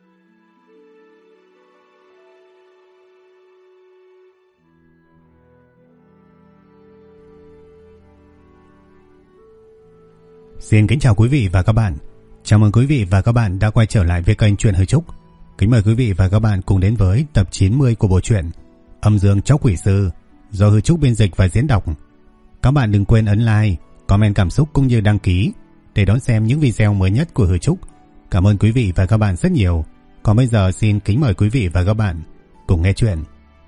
Xin kính chào quý vị và các bạn. Chào mừng quý vị và các bạn đã quay trở lại với kênh Truyện Hư Trúc. Kính mời quý vị và các bạn cùng đến với tập 90 của bộ truyện Âm Dương Chóc Quỷ Sư do Hư Trúc biên dịch và diễn đọc. Các bạn đừng quên ấn like, comment cảm xúc cũng như đăng ký để đón xem những video mới nhất của Hư Trúc. Cảm ơn quý vị và các bạn rất nhiều. Còn bây giờ xin kính mời quý vị và các bạn cùng nghe chuyện.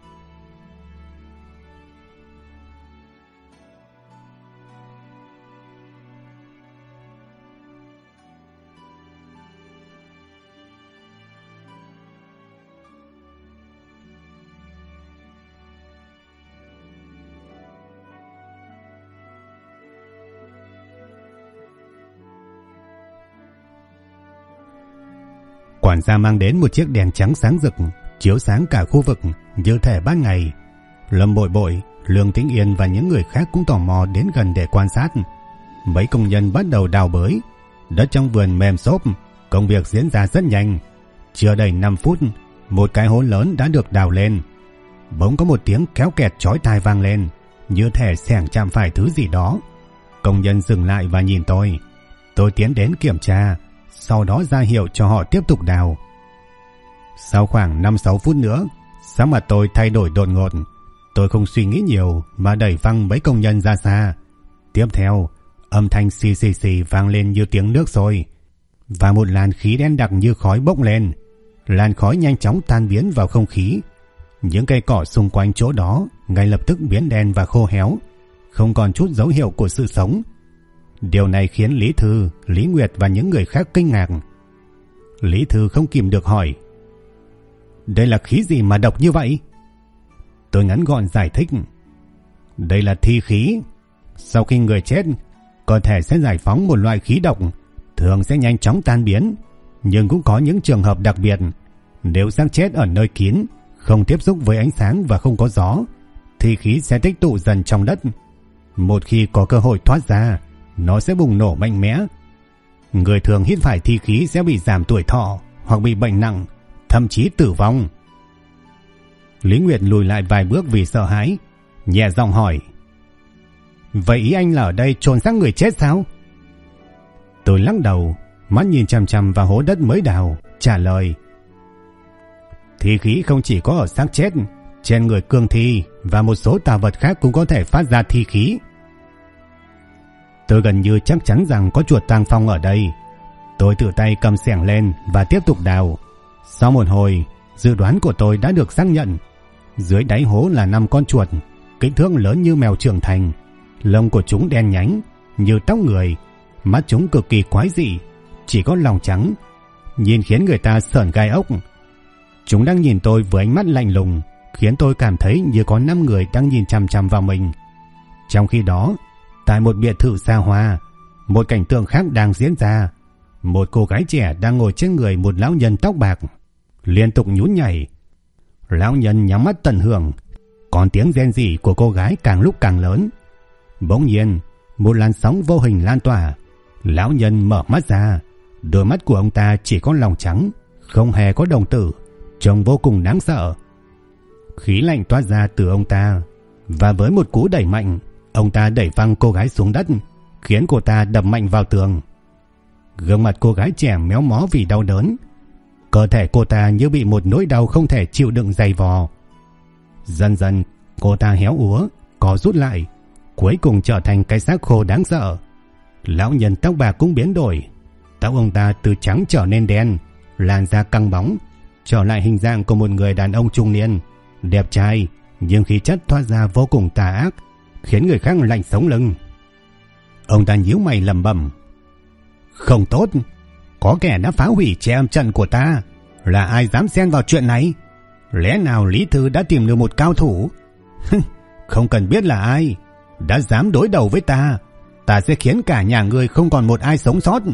Quản gia mang đến một chiếc đèn trắng sáng rực, chiếu sáng cả khu vực như thể ban ngày. Lâm Bội Bội, Lương Tĩnh Yên và những người khác cũng tò mò đến gần để quan sát. Mấy công nhân bắt đầu đào bới. Đất trong vườn mềm xốp, công việc diễn ra rất nhanh. Chưa đầy 5 phút, một cái hố lớn đã được đào lên. Bỗng có một tiếng kéo kẹt chói tai vang lên, như thể xẻng chạm phải thứ gì đó. Công nhân dừng lại và nhìn tôi. Tôi tiến đến kiểm tra, sau đó ra hiệu cho họ tiếp tục đào. Sau khoảng 5-6 phút nữa, sắc mặt tôi thay đổi đột ngột. Tôi không suy nghĩ nhiều mà đẩy văng mấy công nhân ra xa. Tiếp theo, âm thanh xì xì xì vang lên như tiếng nước sôi, và một làn khí đen đặc như khói bốc lên. Làn khói nhanh chóng tan biến vào không khí. Những cây cỏ xung quanh chỗ đó ngay lập tức biến đen và khô héo, không còn chút dấu hiệu của sự sống. Điều này khiến Lý Thư, Lý Nguyệt và những người khác kinh ngạc. Lý Thư không kìm được hỏi: "Đây là khí gì mà độc như vậy?" Tôi ngắn gọn giải thích: "Đây là thi khí. Sau khi người chết, cơ thể sẽ giải phóng một loại khí độc, thường sẽ nhanh chóng tan biến, nhưng cũng có những trường hợp đặc biệt. Nếu xác chết ở nơi kín, không tiếp xúc với ánh sáng và không có gió, thi khí sẽ tích tụ dần trong đất. Một khi có cơ hội thoát ra, nó sẽ bùng nổ mạnh mẽ. Người thường hít phải thi khí sẽ bị giảm tuổi thọ hoặc bị bệnh nặng, thậm chí tử vong." Lý Nguyệt lùi lại vài bước vì sợ hãi, nhẹ giọng hỏi: "Vậy ý anh là ở đây chôn xác người chết sao?" Tôi lắc đầu, mắt nhìn chằm chằm vào hố đất mới đào, trả lời: "Thi khí không chỉ có ở xác chết, trên người cương thi và một số tà vật khác cũng có thể phát ra thi khí." Tôi gần như chắc chắn rằng có chuột tang phong ở đây. Tôi tự tay cầm xẻng lên và tiếp tục đào. Sau một hồi, dự đoán của tôi đã được xác nhận. Dưới đáy hố là 5 con chuột, kích thước lớn như mèo trưởng thành. Lông của chúng đen nhánh như tóc người, mắt chúng cực kỳ quái dị, chỉ có lòng trắng, nhìn khiến người ta sởn gai ốc. Chúng đang nhìn tôi với ánh mắt lạnh lùng, khiến tôi cảm thấy như có 5 người đang nhìn chằm chằm vào mình. Trong khi đó, tại một biệt thự xa hoa, một cảnh tượng khác đang diễn ra. Một cô gái trẻ đang ngồi trên người một lão nhân tóc bạc, liên tục nhún nhảy. Lão nhân nhắm mắt tận hưởng, còn tiếng rên rỉ của cô gái càng lúc càng lớn. Bỗng nhiên, một làn sóng vô hình lan tỏa. Lão nhân mở mắt ra, đôi mắt của ông ta chỉ có lòng trắng, không hề có đồng tử, trông vô cùng đáng sợ. Khí lạnh toát ra từ ông ta, và với một cú đẩy mạnh, ông ta đẩy văng cô gái xuống đất, khiến cô ta đập mạnh vào tường. Gương mặt cô gái trẻ méo mó vì đau đớn. Cơ thể cô ta như bị một nỗi đau không thể chịu đựng dày vò. Dần dần, cô ta héo úa, co rút lại, cuối cùng trở thành cái xác khô đáng sợ. Lão nhân tóc bạc cũng biến đổi. Tóc ông ta từ trắng trở nên đen, làn da căng bóng, trở lại hình dạng của một người đàn ông trung niên, đẹp trai, nhưng khí chất thoát ra vô cùng tà ác, khiến người khác lạnh sống lưng. Ông ta nhíu mày lẩm bẩm: "Không tốt, có kẻ đã phá hủy che âm trận của ta. Là ai dám xen vào chuyện này? Lẽ nào Lý Thư đã tìm được một cao thủ? Không cần biết là ai, đã dám đối đầu với ta, ta sẽ khiến cả nhà ngươi không còn một ai sống sót."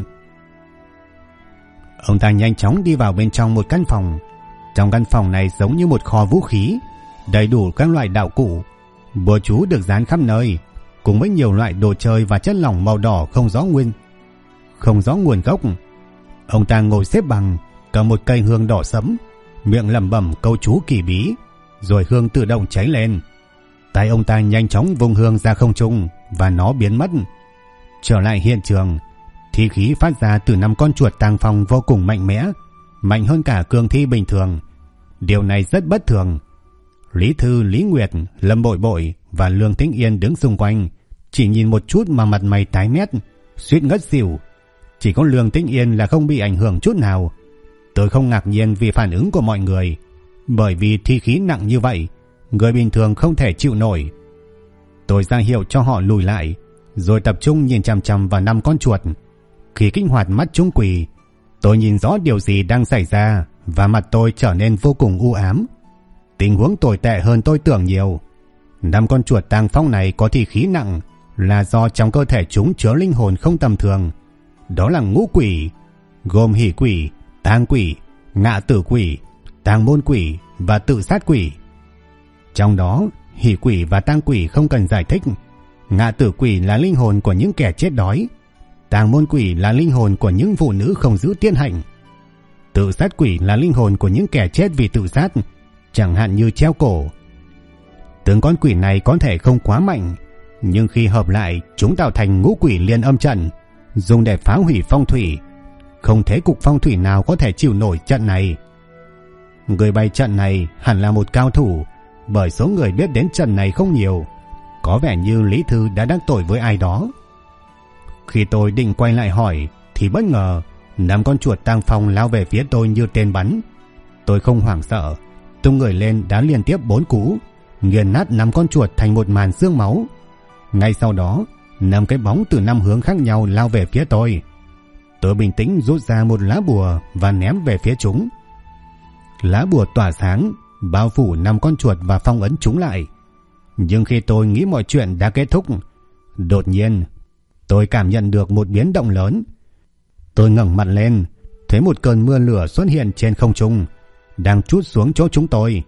Ông ta nhanh chóng đi vào bên trong một căn phòng. Trong căn phòng này giống như một kho vũ khí, đầy đủ các loại đạo cụ, bùa chú được dán khắp nơi, cùng với nhiều loại đồ chơi và chất lỏng màu đỏ không rõ nguồn gốc. Ông ta ngồi xếp bằng, cầm một cây hương đỏ sẫm, miệng lẩm bẩm câu chú kỳ bí, rồi hương tự động cháy lên. Tay ông ta nhanh chóng vung hương ra không trung và nó biến mất. Trở lại hiện trường, thi khí phát ra từ 5 con chuột tàng phong vô cùng mạnh mẽ, mạnh hơn cả cương thi bình thường. Điều này rất bất thường. Lý Thư, Lý Nguyệt, Lâm Bội Bội và Lương Tĩnh Yên đứng xung quanh, chỉ nhìn một chút mà mặt mày tái mét, suýt ngất xỉu. Chỉ có Lương Tĩnh Yên là không bị ảnh hưởng chút nào. Tôi không ngạc nhiên vì phản ứng của mọi người, bởi vì thi khí nặng như vậy, người bình thường không thể chịu nổi. Tôi ra hiệu cho họ lùi lại, rồi tập trung nhìn chằm chằm vào 5 con chuột. Khi kích hoạt mắt Trung Quỷ, tôi nhìn rõ điều gì đang xảy ra và mặt tôi trở nên vô cùng u ám. Tình huống tồi tệ hơn tôi tưởng nhiều. 5 con chuột tàng phong này có thi khí nặng là do trong cơ thể chúng chứa linh hồn không tầm thường. Đó là ngũ quỷ, gồm hỷ quỷ, tang quỷ, ngạ tử quỷ, tàng môn quỷ và tự sát quỷ. Trong đó, hỷ quỷ và tang quỷ không cần giải thích. Ngạ tử quỷ là linh hồn của những kẻ chết đói. Tàng môn quỷ là linh hồn của những phụ nữ không giữ tiên hạnh. Tự sát quỷ là linh hồn của những kẻ chết vì tự sát, chẳng hạn như treo cổ. Từng con quỷ này có thể không quá mạnh, nhưng khi hợp lại, chúng tạo thành ngũ quỷ liên âm trận, dùng để phá hủy phong thủy. Không thế cục phong thủy nào có thể chịu nổi trận này. Người bày trận này hẳn là một cao thủ, bởi số người biết đến trận này không nhiều. Có vẻ như Lý Thư đã đắc tội với ai đó. Khi tôi định quay lại hỏi thì bất ngờ 5 con chuột tang phong lao về phía tôi như tên bắn. Tôi không hoảng sợ, tung người lên đá liên tiếp 4 cú, nghiền nát 5 con chuột thành một màn xương máu. Ngay sau đó, 5 cái bóng từ 5 hướng khác nhau lao về phía tôi. Tôi bình tĩnh rút ra một lá bùa và ném về phía chúng. Lá bùa tỏa sáng, bao phủ 5 con chuột và phong ấn chúng lại. Nhưng khi tôi nghĩ mọi chuyện đã kết thúc, đột nhiên tôi cảm nhận được một biến động lớn. Tôi ngẩng mặt lên, thấy một cơn mưa lửa xuất hiện trên không trung, đang trút xuống chỗ chúng tôi.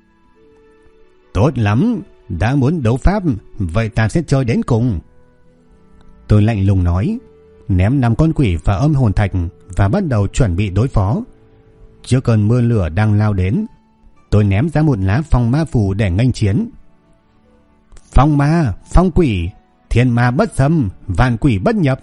Tốt lắm, đã muốn đấu pháp, vậy ta sẽ chơi đến cùng. Tôi lạnh lùng nói, ném 5 con quỷ và âm hồn thạch và bắt đầu chuẩn bị đối phó. Trước cơn mưa lửa đang lao đến, tôi ném ra một lá phong ma phù để nghênh chiến. Phong ma, phong quỷ, thiên ma bất xâm, vạn quỷ bất nhập.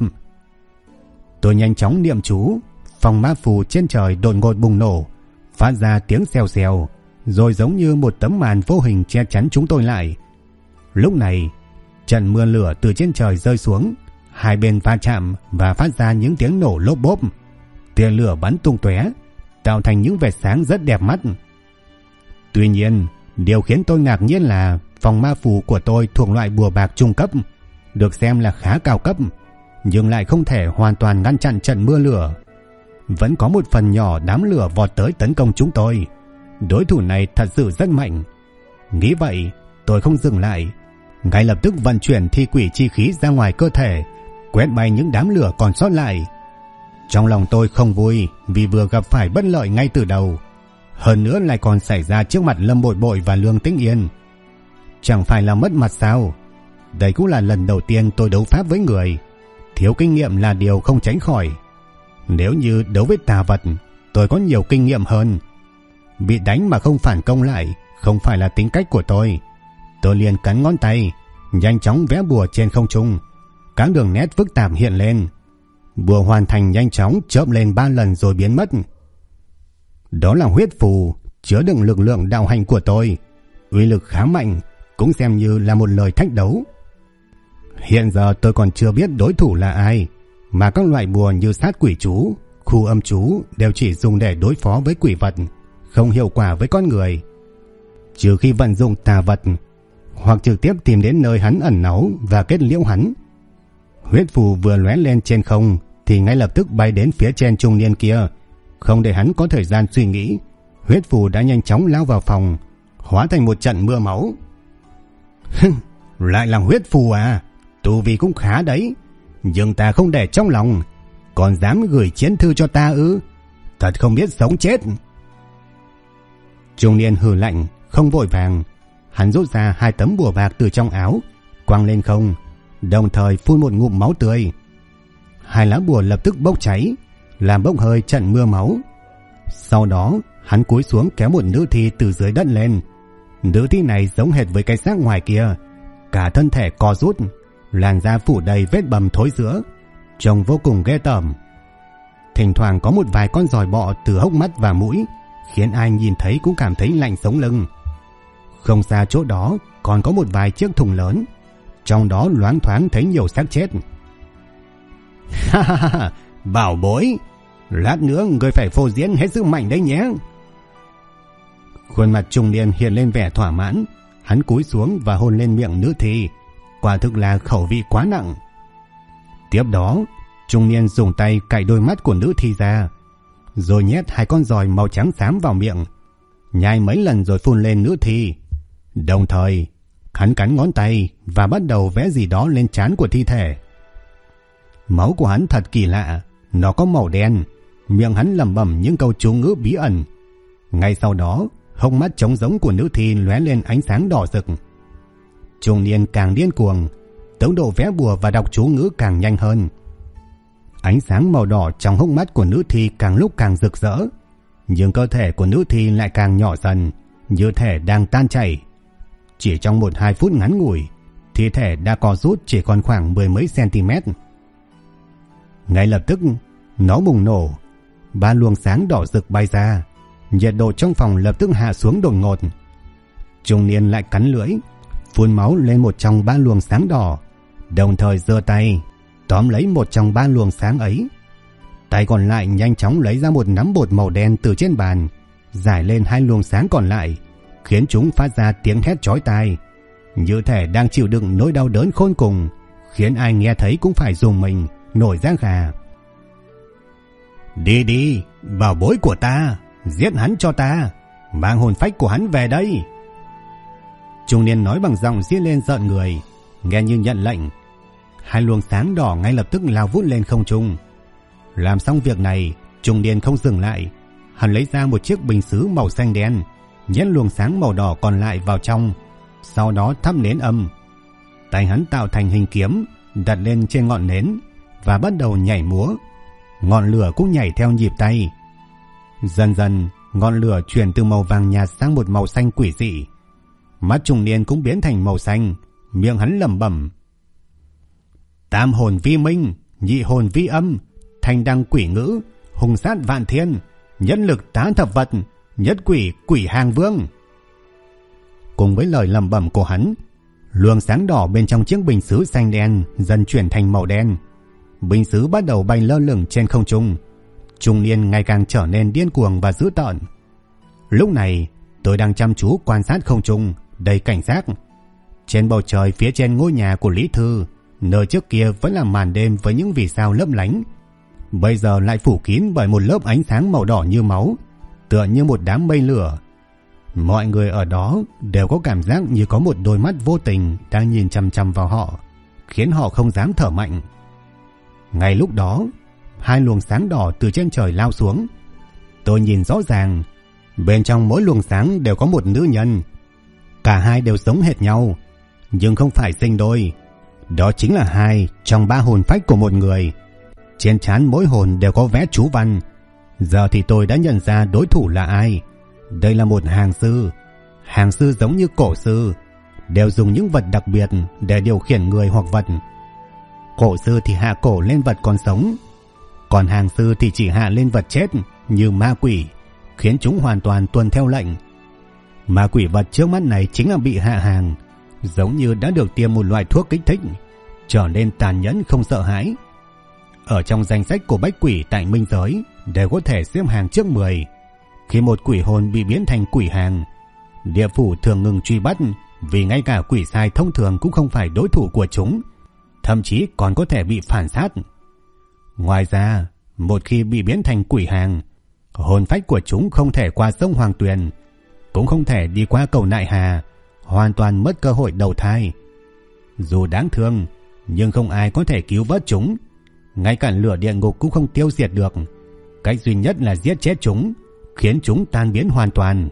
Tôi nhanh chóng niệm chú, phong ma phù trên trời đột ngột bùng nổ, phát ra tiếng xèo xèo, rồi giống như một tấm màn vô hình che chắn chúng tôi lại. Lúc này, trận mưa lửa từ trên trời rơi xuống, hai bên va chạm và phát ra những tiếng nổ lốp bốp. Tia lửa bắn tung tóe, tạo thành những vệt sáng rất đẹp mắt. Tuy nhiên, điều khiến tôi ngạc nhiên là phong ma phù của tôi thuộc loại bùa bạc trung cấp, được xem là khá cao cấp, nhưng lại không thể hoàn toàn ngăn chặn trận mưa lửa. Vẫn có một phần nhỏ đám lửa vọt tới tấn công chúng tôi. Đối thủ này thật sự rất mạnh. Nghĩ vậy, tôi không dừng lại, ngay lập tức vận chuyển thi quỷ chi khí ra ngoài cơ thể, quét bay những đám lửa còn sót lại. Trong lòng tôi không vui vì vừa gặp phải bất lợi ngay từ đầu, hơn nữa lại còn xảy ra trước mặt Lâm Bội Bội và Lương Tĩnh Yên. Chẳng phải là mất mặt sao? Đây cũng là lần đầu tiên tôi đấu pháp với người, thiếu kinh nghiệm là điều không tránh khỏi. Nếu như đấu với tà vật, tôi có nhiều kinh nghiệm hơn. Bị đánh mà không phản công lại không phải là tính cách của tôi. Tôi liền cắn ngón tay, nhanh chóng vẽ bùa trên không trung. Các đường nét phức tạp hiện lên. Bùa hoàn thành nhanh chóng chớp lên 3 lần rồi biến mất. Đó là huyết phù chứa đựng lực lượng đạo hạnh của tôi, uy lực khá mạnh, cũng xem như là một lời thách đấu. Hiện giờ tôi còn chưa biết đối thủ là ai, mà các loại bùa như sát quỷ chú, khu âm chú đều chỉ dùng để đối phó với quỷ vật, không hiệu quả với con người. Trừ khi vận dụng tà vật, hoặc trực tiếp tìm đến nơi hắn ẩn náu và kết liễu hắn. Huyết phù vừa lóe lên trên không thì ngay lập tức bay đến phía trên trung niên kia. Không để hắn có thời gian suy nghĩ, huyết phù đã nhanh chóng lao vào phòng, hóa thành một trận mưa máu. Lại là huyết phù à? Tu vi cũng khá đấy, nhưng ta không để trong lòng, còn dám gửi chiến thư cho ta ư? Thật không biết sống chết. Trung niên hừ lạnh, không vội vàng. Hắn rút ra 2 tấm bùa bạc từ trong áo, quăng lên không, đồng thời phun một ngụm máu tươi. 2 lá bùa lập tức bốc cháy, làm bốc hơi trận mưa máu. Sau đó hắn cúi xuống kéo một nữ thi từ dưới đất lên. Nữ thi này giống hệt với cái xác ngoài kia, cả thân thể co rút, làn da phủ đầy vết bầm thối rữa, trông vô cùng ghê tởm. Thỉnh thoảng có một vài con giòi bọ từ hốc mắt và mũi, khiến ai nhìn thấy cũng cảm thấy lạnh sống lưng. Không xa chỗ đó còn có một vài chiếc thùng lớn, trong đó loáng thoáng thấy nhiều xác chết. Ha ha ha, bảo bối, lát nữa người phải phô diễn hết sức mạnh đấy nhé. Khuôn mặt trung niên hiện lên vẻ thỏa mãn, hắn cúi xuống và hôn lên miệng nữ thi, quả thực là khẩu vị quá nặng. Tiếp đó, trung niên dùng tay cạy đôi mắt của nữ thi ra, rồi nhét 2 con giòi màu trắng xám vào miệng, nhai mấy lần rồi phun lên nữ thi. Đồng thời, hắn cắn ngón tay và bắt đầu vẽ gì đó lên trán của thi thể. Máu của hắn thật kỳ lạ, nó có màu đen, miệng hắn lẩm bẩm những câu chú ngữ bí ẩn. Ngay sau đó, hốc mắt trống rỗng của nữ thi lóe lên ánh sáng đỏ rực. Trung niên càng điên cuồng, tốc độ vẽ bùa và đọc chú ngữ càng nhanh hơn. Ánh sáng màu đỏ trong hốc mắt của nữ thi càng lúc càng rực rỡ, nhưng cơ thể của nữ thi lại càng nhỏ dần, như thể đang tan chảy. Chỉ trong 1-2 phút ngắn ngủi, thi thể đã co rút chỉ còn khoảng 10 mấy cm. Ngay lập tức, nó bùng nổ, 3 luồng sáng đỏ rực bay ra, nhiệt độ trong phòng lập tức hạ xuống đột ngột. Trung niên lại cắn lưỡi, phun máu lên một trong 3 luồng sáng đỏ, đồng thời giơ tay tóm lấy một trong 3 luồng sáng ấy. Tay còn lại nhanh chóng lấy ra một nắm bột màu đen từ trên bàn, rải lên 2 luồng sáng còn lại, khiến chúng phát ra tiếng hét chói tai, như thể đang chịu đựng nỗi đau đớn khôn cùng, khiến ai nghe thấy cũng phải rùng mình, nổi da gà. Đi đi, bảo bối của ta, giết hắn cho ta, mang hồn phách của hắn về đây. Trung niên nói bằng giọng giết lên rợn người, nghe như nhận lệnh. 2 luồng sáng đỏ ngay lập tức lao vút lên không trung. Làm xong việc này, trung niên không dừng lại, hắn lấy ra một chiếc bình sứ màu xanh đen, nhét luồng sáng màu đỏ còn lại vào trong, sau đó thắp nến âm. Tay hắn tạo thành hình kiếm, đặt lên trên ngọn nến và bắt đầu nhảy múa. Ngọn lửa cũng nhảy theo nhịp tay. Dần dần, ngọn lửa chuyển từ màu vàng nhạt sang một màu xanh quỷ dị. Mắt trung niên cũng biến thành màu xanh, miệng hắn lẩm bẩm: Tam hồn vi minh, nhị hồn vi âm, thanh đăng quỷ ngữ, hùng sát vạn thiên, nhất lực tá thập vật, nhất quỷ quỷ hàng vương. Cùng với lời lẩm bẩm của hắn, luồng sáng đỏ bên trong chiếc bình sứ xanh đen dần chuyển thành màu đen. Bình sứ bắt đầu bay lơ lửng trên không trung. Trung niên ngày càng trở nên điên cuồng và dữ tợn. Lúc này, tôi đang chăm chú quan sát không trung, đầy cảnh giác. Trên bầu trời phía trên ngôi nhà của Lý Thư, nơi trước kia vẫn là màn đêm với những vì sao lấp lánh, bây giờ lại phủ kín bởi một lớp ánh sáng màu đỏ như máu, tựa như một đám mây lửa. Mọi người ở đó đều có cảm giác như có một đôi mắt vô tình đang nhìn chằm chằm vào họ, khiến họ không dám thở mạnh. Ngay lúc đó, 2 luồng sáng đỏ từ trên trời lao xuống. Tôi nhìn rõ ràng, bên trong mỗi luồng sáng đều có một nữ nhân. Cả hai đều giống hệt nhau, nhưng không phải sinh đôi. Đó chính là 2 trong 3 hồn phách của một người. Trên trán mỗi hồn đều có vẽ chú văn. Giờ thì tôi đã nhận ra đối thủ là ai. Đây là một hàng sư. Hàng sư giống như cổ sư, đều dùng những vật đặc biệt để điều khiển người hoặc vật. Cổ sư thì hạ cổ lên vật còn sống, còn hàng sư thì chỉ hạ lên vật chết như ma quỷ, khiến chúng hoàn toàn tuân theo lệnh. Ma quỷ vật trước mắt này chính là bị hạ hàng, giống như đã được tiêm một loại thuốc kích thích, trở nên tàn nhẫn không sợ hãi. Ở trong danh sách của bách quỷ tại minh giới đều có thể xếp hàng trước 10. Khi một quỷ hồn bị biến thành quỷ hàng, địa phủ thường ngừng truy bắt, vì ngay cả quỷ sai thông thường cũng không phải đối thủ của chúng, thậm chí còn có thể bị phản sát. Ngoài ra, một khi bị biến thành quỷ hàng, hồn phách của chúng không thể qua sông Hoàng Tuyền, cũng không thể đi qua cầu Nại Hà, hoàn toàn mất cơ hội đầu thai. Dù đáng thương, nhưng không ai có thể cứu vớt chúng, ngay cả lửa địa ngục cũng không tiêu diệt được. Cách duy nhất là giết chết chúng, khiến chúng tan biến hoàn toàn.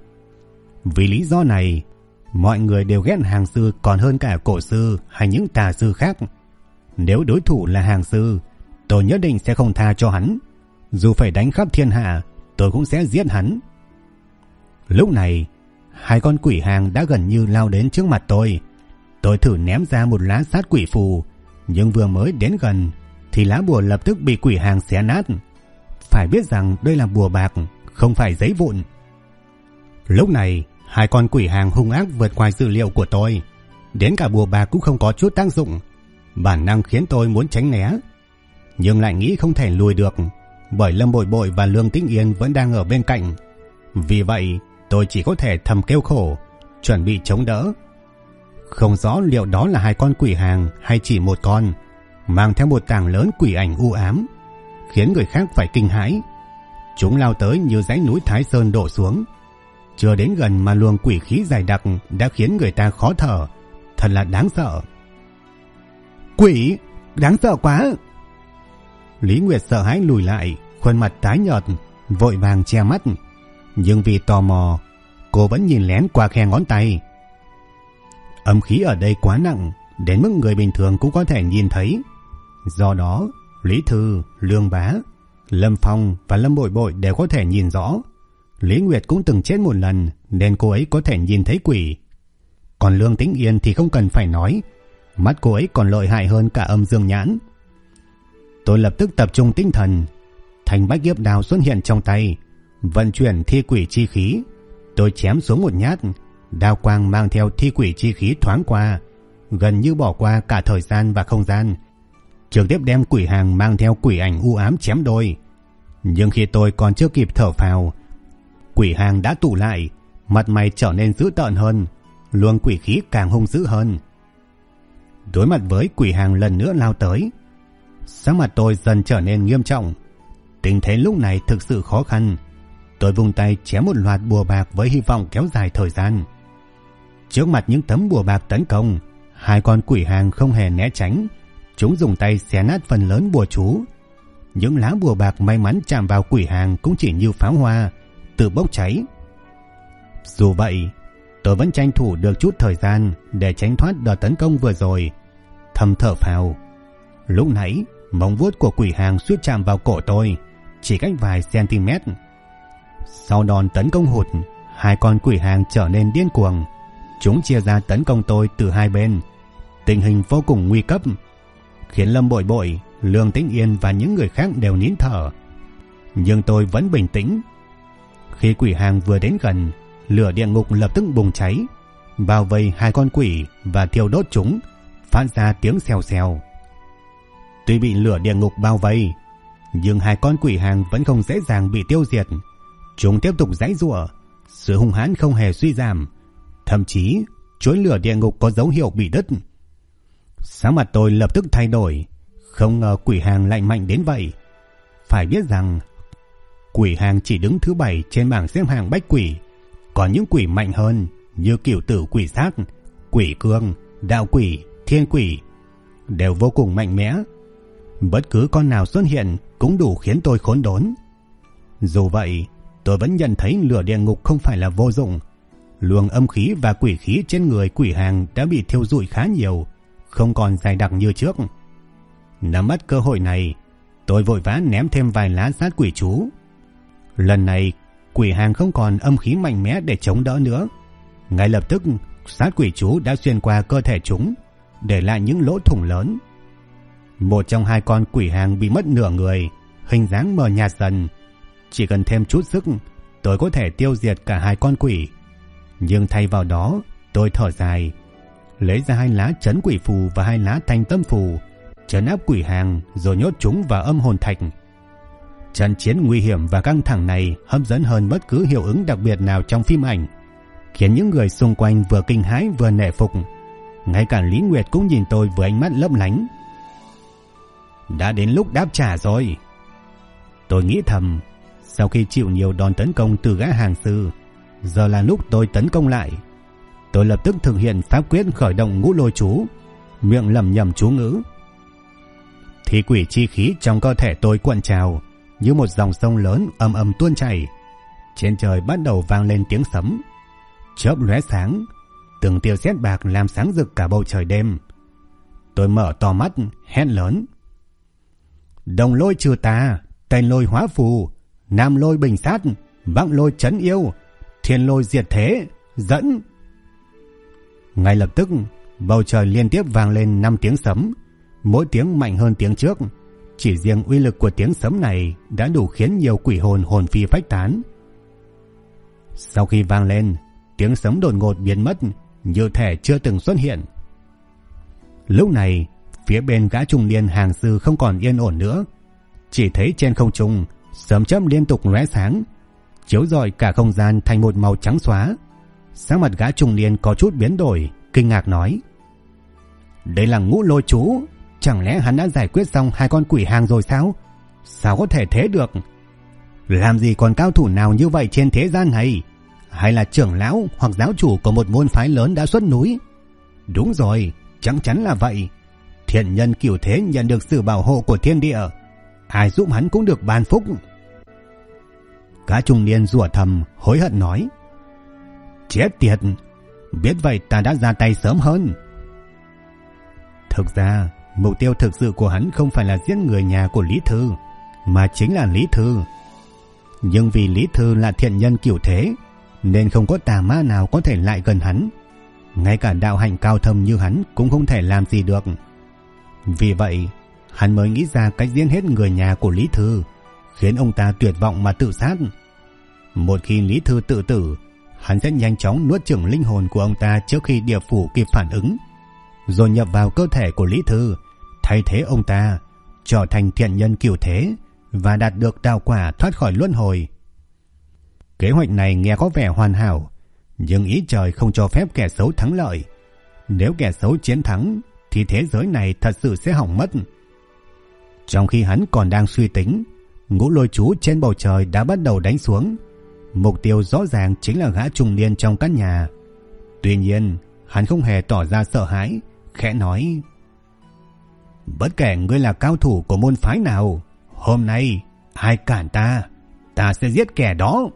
Vì lý do này, mọi người đều ghét hàng sư còn hơn cả cổ sư hay những tà sư khác. Nếu đối thủ là hàng sư, tôi nhất định sẽ không tha cho hắn. Dù phải đánh khắp thiên hạ, tôi cũng sẽ giết hắn. Lúc này, hai con quỷ hàng đã gần như lao đến trước mặt tôi. Tôi thử ném ra một lá sát quỷ phù, nhưng vừa mới đến gần thì lá bùa lập tức bị quỷ hàng xé nát. Phải biết rằng đây là bùa bạc, không phải giấy vụn. Lúc này, hai con quỷ hàng hung ác vượt ngoài dự liệu của tôi. Đến cả bùa bạc cũng không có chút tác dụng. Bản năng khiến tôi muốn tránh né, nhưng lại nghĩ không thể lùi được, bởi Lâm Bội Bội và Lương Tĩnh Yên vẫn đang ở bên cạnh. Vì vậy, tôi chỉ có thể thầm kêu khổ, chuẩn bị chống đỡ. Không rõ liệu đó là hai con quỷ hàng hay chỉ một con, mang theo một tảng lớn quỷ ảnh u ám, khiến người khác phải kinh hãi. Chúng lao tới như dãy núi Thái Sơn đổ xuống. Chưa đến gần mà luồng quỷ khí dày đặc đã khiến người ta khó thở. Thật là đáng sợ. Quỷ, đáng sợ quá. Lý Nguyệt sợ hãi lùi lại, khuôn mặt tái nhợt, vội vàng che mắt. Nhưng vì tò mò, cô vẫn nhìn lén qua khe ngón tay. Âm khí ở đây quá nặng, đến mức người bình thường cũng có thể nhìn thấy. Do đó, Lý Thư, Lương Bá, Lâm Phong và Lâm Bội Bội đều có thể nhìn rõ. Lý Nguyệt cũng từng chết một lần, nên cô ấy có thể nhìn thấy quỷ. Còn Lương Tĩnh Yên thì không cần phải nói, mắt cô ấy còn lợi hại hơn cả âm dương nhãn. Tôi lập tức tập trung tinh thần, thanh bách kiếp đao xuất hiện trong tay, vận chuyển thi quỷ chi khí. Tôi chém xuống một nhát, đao quang mang theo thi quỷ chi khí thoáng qua, gần như bỏ qua cả thời gian và không gian, trực tiếp đem quỷ hàng mang theo quỷ ảnh u ám chém đôi. Nhưng khi tôi còn chưa kịp thở phào, quỷ hàng đã tụ lại, mặt mày trở nên dữ tợn hơn, luồng quỷ khí càng hung dữ hơn. Đối mặt với quỷ hàng lần nữa lao tới, sắc mặt tôi dần trở nên nghiêm trọng. Tình thế lúc này thực sự khó khăn. Tôi vung tay chém một loạt bùa bạc với hy vọng kéo dài thời gian. Trước mặt những tấm bùa bạc tấn công, hai con quỷ hàng không hề né tránh. Chúng dùng tay xé nát phần lớn bùa chú. Những lá bùa bạc may mắn chạm vào quỷ hàng cũng chỉ như pháo hoa, tự bốc cháy. Dù vậy, tôi vẫn tranh thủ được chút thời gian để tránh thoát đợt tấn công vừa rồi. Thầm thở phào. Lúc nãy, móng vuốt của quỷ hàng suýt chạm vào cổ tôi, chỉ cách vài cm. Sau đòn tấn công hụt, hai con quỷ hàng trở nên điên cuồng. Chúng chia ra tấn công tôi từ hai bên. Tình hình vô cùng nguy cấp, khiến Lâm Bội Bội, Lương Tĩnh Yên và những người khác đều nín thở. Nhưng tôi vẫn bình tĩnh. Khi quỷ hàng vừa đến gần, lửa địa ngục lập tức bùng cháy, bao vây hai con quỷ và thiêu đốt chúng, phát ra tiếng xèo xèo. Tuy bị lửa địa ngục bao vây, nhưng hai con quỷ hàng vẫn không dễ dàng bị tiêu diệt. Chúng tiếp tục giãy giụa, sự hung hãn không hề suy giảm, thậm chí chuỗi lửa địa ngục có dấu hiệu bị đứt. Sắc mặt tôi lập tức thay đổi, không ngờ quỷ hàng lại mạnh đến vậy. Phải biết rằng quỷ hàng chỉ đứng thứ 7 trên bảng xếp hạng bách quỷ, còn những quỷ mạnh hơn như Cửu Tử Quỷ Sát, Quỷ Cương, Đạo Quỷ, Thiên Quỷ đều vô cùng mạnh mẽ. Bất cứ con nào xuất hiện cũng đủ khiến tôi khốn đốn. Dù vậy, tôi vẫn nhận thấy lửa địa ngục không phải là vô dụng. Luồng âm khí và quỷ khí trên người quỷ hàng đã bị thiêu rụi khá nhiều, không còn dày đặc như trước. Nắm bắt cơ hội này, tôi vội vã ném thêm vài lá sát quỷ chú. Lần này, quỷ hàng không còn âm khí mạnh mẽ để chống đỡ nữa. Ngay lập tức, sát quỷ chú đã xuyên qua cơ thể chúng, để lại những lỗ thủng lớn. Một trong hai con quỷ hàng bị mất nửa người, hình dáng mờ nhạt dần. Chỉ cần thêm chút sức, tôi có thể tiêu diệt cả hai con quỷ. Nhưng thay vào đó, tôi thở dài, lấy ra 2 lá trấn quỷ phù và 2 lá thanh tâm phù, trấn áp quỷ hàng rồi nhốt chúng vào âm hồn thạch. Trận chiến nguy hiểm và căng thẳng này hấp dẫn hơn bất cứ hiệu ứng đặc biệt nào trong phim ảnh, khiến những người xung quanh vừa kinh hãi vừa nể phục. Ngay cả Lý Nguyệt cũng nhìn tôi với ánh mắt lấp lánh. Đã đến lúc đáp trả rồi, tôi nghĩ thầm. Sau khi chịu nhiều đòn tấn công từ gã hàng sư, giờ là lúc tôi tấn công lại. Tôi lập tức thực hiện pháp quyết khởi động ngũ lôi chú, miệng lẩm nhẩm chú ngữ. Thì quỷ chi khí trong cơ thể tôi cuộn trào như một dòng sông lớn ầm ầm tuôn chảy. Trên trời bắt đầu vang lên tiếng sấm, chớp lóe sáng, từng tia sét bạc làm sáng rực cả bầu trời đêm. Tôi mở to mắt, hét lớn: Đồng lôi trừ tà, tên lôi hóa phù, Nam lôi bình sát, Bắc lôi trấn yêu, Thiên lôi diệt thế, dẫn. Ngay lập tức, bầu trời liên tiếp vang lên 5 tiếng sấm, mỗi tiếng mạnh hơn tiếng trước. Chỉ riêng uy lực của tiếng sấm này đã đủ khiến nhiều quỷ hồn hồn phi phách tán. Sau khi vang lên, tiếng sấm đột ngột biến mất, như thể chưa từng xuất hiện. Lúc này, phía bên gã trung niên hàng sư không còn yên ổn nữa. Chỉ thấy trên không trung, sấm chớp liên tục lóe sáng, chiếu rọi cả không gian thành một màu trắng xóa. Sắc mặt gã trung niên có chút biến đổi, kinh ngạc nói: đây là Ngũ Lôi chú, chẳng lẽ hắn đã giải quyết xong 2 con quỷ hàng rồi sao? Sao có thể thế được? Làm gì còn cao thủ nào như vậy trên thế gian này? Hay là trưởng lão hoặc giáo chủ của một môn phái lớn đã xuất núi? Đúng rồi, chắc chắn là vậy. Thiện nhân Cửu Thế nhận được sự bảo hộ của thiên địa, ai giúp hắn cũng được ban phúc. Gã trung niên rủa thầm, hối hận nói: chết tiệt, biết vậy ta đã ra tay sớm hơn. Thực ra, mục tiêu thực sự của hắn không phải là giết người nhà của Lý Thư, mà chính là Lý Thư. Nhưng vì Lý Thư là thiện nhân Cửu Thế, nên không có tà ma nào có thể lại gần hắn. Ngay cả đạo hạnh cao thâm như hắn cũng không thể làm gì được. Vì vậy, hắn mới nghĩ ra cách giết hết người nhà của Lý Thư, khiến ông ta tuyệt vọng mà tự sát. Một khi Lý Thư tự tử, hắn sẽ nhanh chóng nuốt chửng linh hồn của ông ta trước khi địa phủ kịp phản ứng, rồi nhập vào cơ thể của Lý Thư, thay thế ông ta, trở thành thiện nhân Cửu Thế và đạt được đạo quả thoát khỏi luân hồi. Kế hoạch này nghe có vẻ hoàn hảo, nhưng ý trời không cho phép kẻ xấu thắng lợi. Nếu kẻ xấu chiến thắng, thì thế giới này thật sự sẽ hỏng mất. Trong khi hắn còn đang suy tính, Ngũ Lôi chú trên bầu trời đã bắt đầu đánh xuống. Mục tiêu rõ ràng chính là gã trung niên trong căn nhà. Tuy nhiên, hắn không hề tỏ ra sợ hãi, khẽ nói: bất kể ngươi là cao thủ của môn phái nào, hôm nay ai cản ta, ta sẽ giết kẻ đó.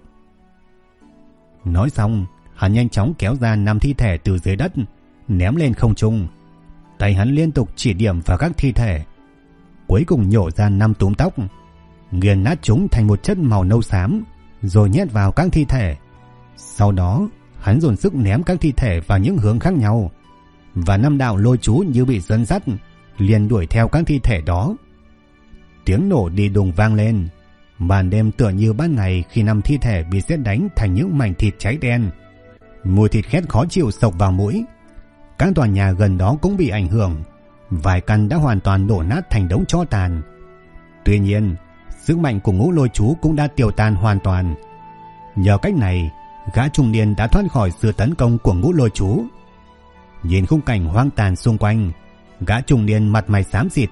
Nói xong, hắn nhanh chóng kéo ra 5 thi thể từ dưới đất, ném lên không trung. Tay hắn liên tục chỉ điểm vào các thi thể, cuối cùng nhổ ra 5 túm tóc, nghiền nát chúng thành một chất màu nâu xám, rồi nhét vào các thi thể. Sau đó, hắn dồn sức ném các thi thể vào những hướng khác nhau, và 5 đạo lôi chú như bị dẫn dắt, liền đuổi theo các thi thể đó. Tiếng nổ đi đùng vang lên, màn đêm tựa như ban ngày khi 5 thi thể bị sét đánh thành những mảnh thịt cháy đen. Mùi thịt khét khó chịu sộc vào mũi. Các tòa nhà gần đó cũng bị ảnh hưởng, vài căn đã hoàn toàn đổ nát thành đống tro tàn. Tuy nhiên, sức mạnh của Ngũ Lôi chú cũng đã tiêu tan hoàn toàn. Nhờ cách này, gã trung niên đã thoát khỏi sự tấn công của Ngũ Lôi chú. Nhìn khung cảnh hoang tàn xung quanh, gã trung niên mặt mày xám xịt.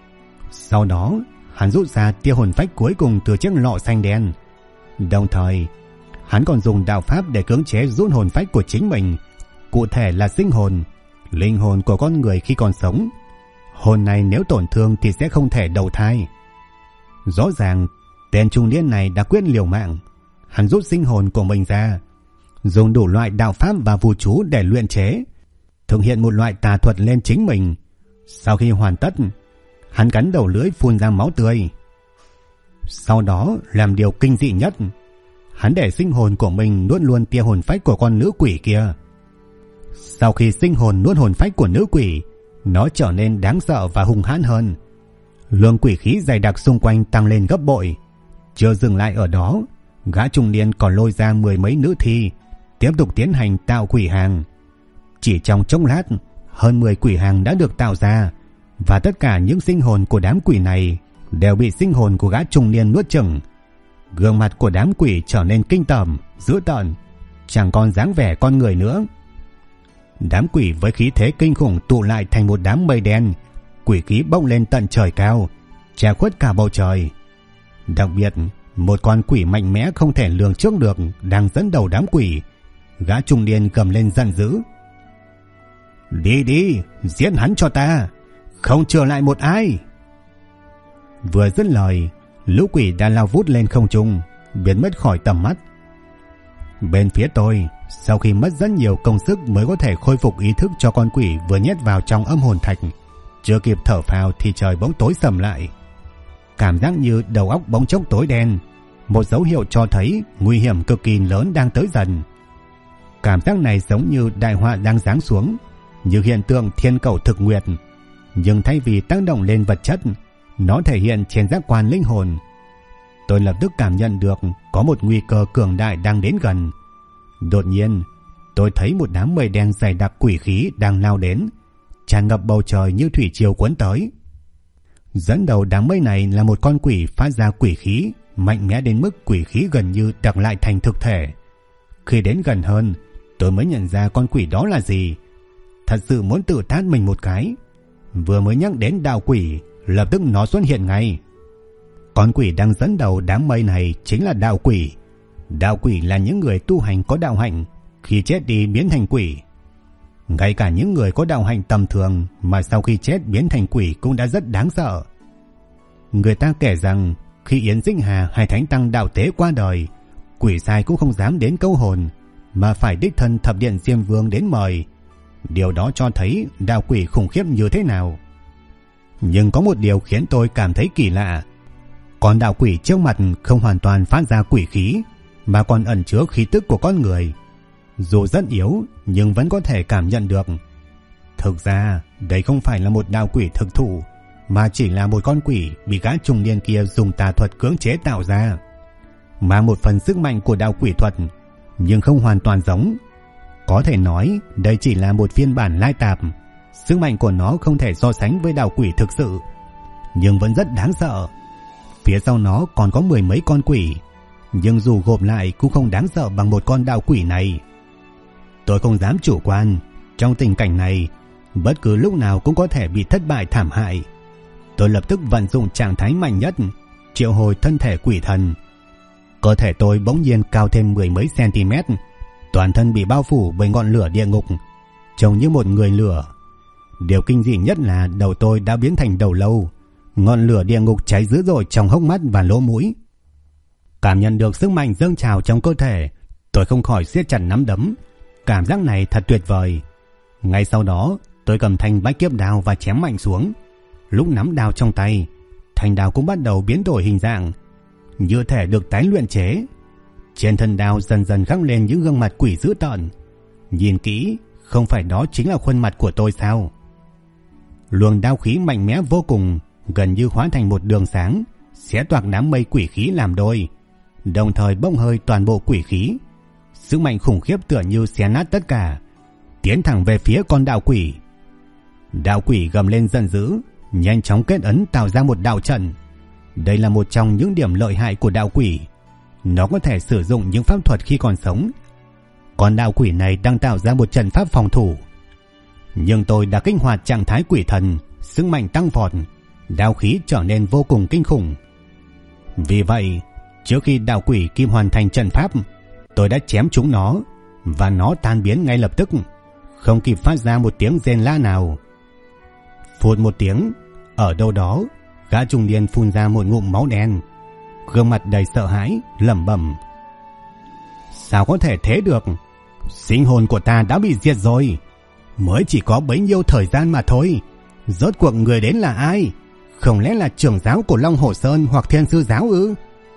Sau đó, hắn rút ra tia hồn phách cuối cùng từ chiếc lọ xanh đen. Đồng thời, hắn còn dùng đạo pháp để cưỡng chế rút hồn phách của chính mình, cụ thể là sinh hồn, linh hồn của con người khi còn sống. Hồn này nếu tổn thương thì sẽ không thể đầu thai. Rõ ràng, tên trung niên này đã quyết liều mạng. Hắn rút sinh hồn của mình ra, dùng đủ loại đạo pháp và phù chú để luyện chế, thực hiện một loại tà thuật lên chính mình. Sau khi hoàn tất, hắn cắn đầu lưỡi phun ra máu tươi. Sau đó làm điều kinh dị nhất, hắn để sinh hồn của mình nuốt luôn tia hồn phách của con nữ quỷ kia. Sau khi sinh hồn nuốt hồn phách của nữ quỷ, nó trở nên đáng sợ và hung hãn hơn. Luồng quỷ khí dày đặc xung quanh tăng lên gấp bội. Chưa dừng lại ở đó, gã trung niên còn lôi ra 10 mấy nữ thi, tiếp tục tiến hành tạo quỷ hàng. Chỉ trong chốc lát, hơn 10 quỷ hàng đã được tạo ra, và tất cả những sinh hồn của đám quỷ này đều bị sinh hồn của gã trung niên nuốt chửng. Gương mặt của đám quỷ trở nên kinh tởm, dữ tợn, chẳng còn dáng vẻ con người nữa. Đám quỷ với khí thế kinh khủng tụ lại thành một đám mây đen, quỷ khí bốc lên tận trời cao, che khuất cả bầu trời. Đặc biệt, một con quỷ mạnh mẽ không thể lường trước được đang dẫn đầu đám quỷ. Gã trung niên gầm lên giận dữ: đi đi, giết hắn cho ta, không trở lại một ai. Vừa dứt lời, lũ quỷ đã lao vút lên không trung, biến mất khỏi tầm mắt. Bên phía tôi, sau khi mất rất nhiều công sức mới có thể khôi phục ý thức cho con quỷ vừa nhét vào trong âm hồn thạch, chưa kịp thở phào thì trời bỗng tối sầm lại. Cảm giác như đầu óc bỗng chốc tối đen, một dấu hiệu cho thấy nguy hiểm cực kỳ lớn đang tới dần. Cảm giác này giống như đại họa đang giáng xuống, như hiện tượng thiên cầu thực nguyệt, nhưng thay vì tác động lên vật chất, nó thể hiện trên giác quan linh hồn. Tôi lập tức cảm nhận được có một nguy cơ cường đại đang đến gần. Đột nhiên, tôi thấy một đám mây đen dày đặc quỷ khí đang lao đến, tràn ngập bầu trời như thủy triều cuốn tới. Dẫn đầu đám mây này là một con quỷ phát ra quỷ khí, mạnh mẽ đến mức quỷ khí gần như đặc lại thành thực thể. Khi đến gần hơn, tôi mới nhận ra con quỷ đó là gì. Thật sự muốn tự tát mình một cái. Vừa mới nhắc đến đạo quỷ, lập tức nó xuất hiện ngay. Con quỷ đang dẫn đầu đám mây này chính là đạo quỷ. Đạo quỷ là những người tu hành có đạo hạnh, khi chết đi biến thành quỷ. Ngay cả những người có đạo hạnh tầm thường mà sau khi chết biến thành quỷ cũng đã rất đáng sợ. Người ta kể rằng khi Yến Dĩnh Hà hay Thánh Tăng đạo tế qua đời, quỷ sai cũng không dám đến câu hồn, mà phải đích thân Thập Điện Diêm Vương đến mời. Điều đó cho thấy đạo quỷ khủng khiếp như thế nào. Nhưng có một điều khiến tôi cảm thấy kỳ lạ. Con đạo quỷ trước mặt không hoàn toàn phát ra quỷ khí, mà còn ẩn chứa khí tức của con người. Dù rất yếu nhưng vẫn có thể cảm nhận được. Thực ra đây không phải là một đạo quỷ thực thụ, mà chỉ là một con quỷ bị gã trung niên kia dùng tà thuật cưỡng chế tạo ra, mang một phần sức mạnh của đạo quỷ thuật, nhưng không hoàn toàn giống. Có thể nói đây chỉ là một phiên bản lai tạp. Sức mạnh của nó không thể so sánh với đạo quỷ thực sự, nhưng vẫn rất đáng sợ. Phía sau nó còn có mười mấy con quỷ, nhưng dù gộp lại cũng không đáng sợ bằng một con đạo quỷ này. Tôi không dám chủ quan. Trong tình cảnh này, bất cứ lúc nào cũng có thể bị thất bại thảm hại. Tôi lập tức vận dụng trạng thái mạnh nhất, triệu hồi thân thể quỷ thần. Cơ thể tôi bỗng nhiên cao thêm mười mấy cm, toàn thân bị bao phủ bởi ngọn lửa địa ngục, trông như một người lửa. Điều kinh dị nhất là đầu tôi đã biến thành đầu lâu. Ngọn lửa địa ngục cháy dữ dội trong hốc mắt và lỗ mũi. Cảm nhận được sức mạnh dâng trào trong cơ thể, tôi không khỏi siết chặt nắm đấm. Cảm giác này thật tuyệt vời. Ngay sau đó, tôi cầm thanh bách kiếp đao và chém mạnh xuống. Lúc nắm đao trong tay, thanh đao cũng bắt đầu biến đổi hình dạng, như thể được tái luyện chế. Trên thân đao dần dần khắc lên những gương mặt quỷ dữ tợn. Nhìn kỹ, không phải đó chính là khuôn mặt của tôi sao? Luồng đao khí mạnh mẽ vô cùng, gần như hóa thành một đường sáng, xé toạc đám mây quỷ khí làm đôi, đồng thời bốc hơi toàn bộ quỷ khí. Sức mạnh khủng khiếp tựa như xé nát tất cả, tiến thẳng về phía con đạo quỷ. Đạo quỷ gầm lên giận dữ, nhanh chóng kết ấn tạo ra một đạo trận. Đây là một trong những điểm lợi hại của đạo quỷ. Nó có thể sử dụng những pháp thuật khi còn sống. Con đạo quỷ này đang tạo ra một trận pháp phòng thủ. Nhưng tôi đã kích hoạt trạng thái quỷ thần, sức mạnh tăng vọt, đạo khí trở nên vô cùng kinh khủng. Vì vậy, trước khi đạo quỷ kim hoàn thành trận pháp, tôi đã chém trúng nó, và nó tan biến ngay lập tức, không kịp phát ra một tiếng rên la nào. Phụt một tiếng, ở đâu đó, gã trung niên phun ra một ngụm máu đen, gương mặt đầy sợ hãi, lẩm bẩm: sao có thể thế được? Sinh hồn của ta đã bị diệt rồi. Mới chỉ có bấy nhiêu thời gian mà thôi. Rốt cuộc người đến là ai? Không lẽ là trưởng giáo của Long Hổ Sơn hoặc Thiên Sư giáo ư?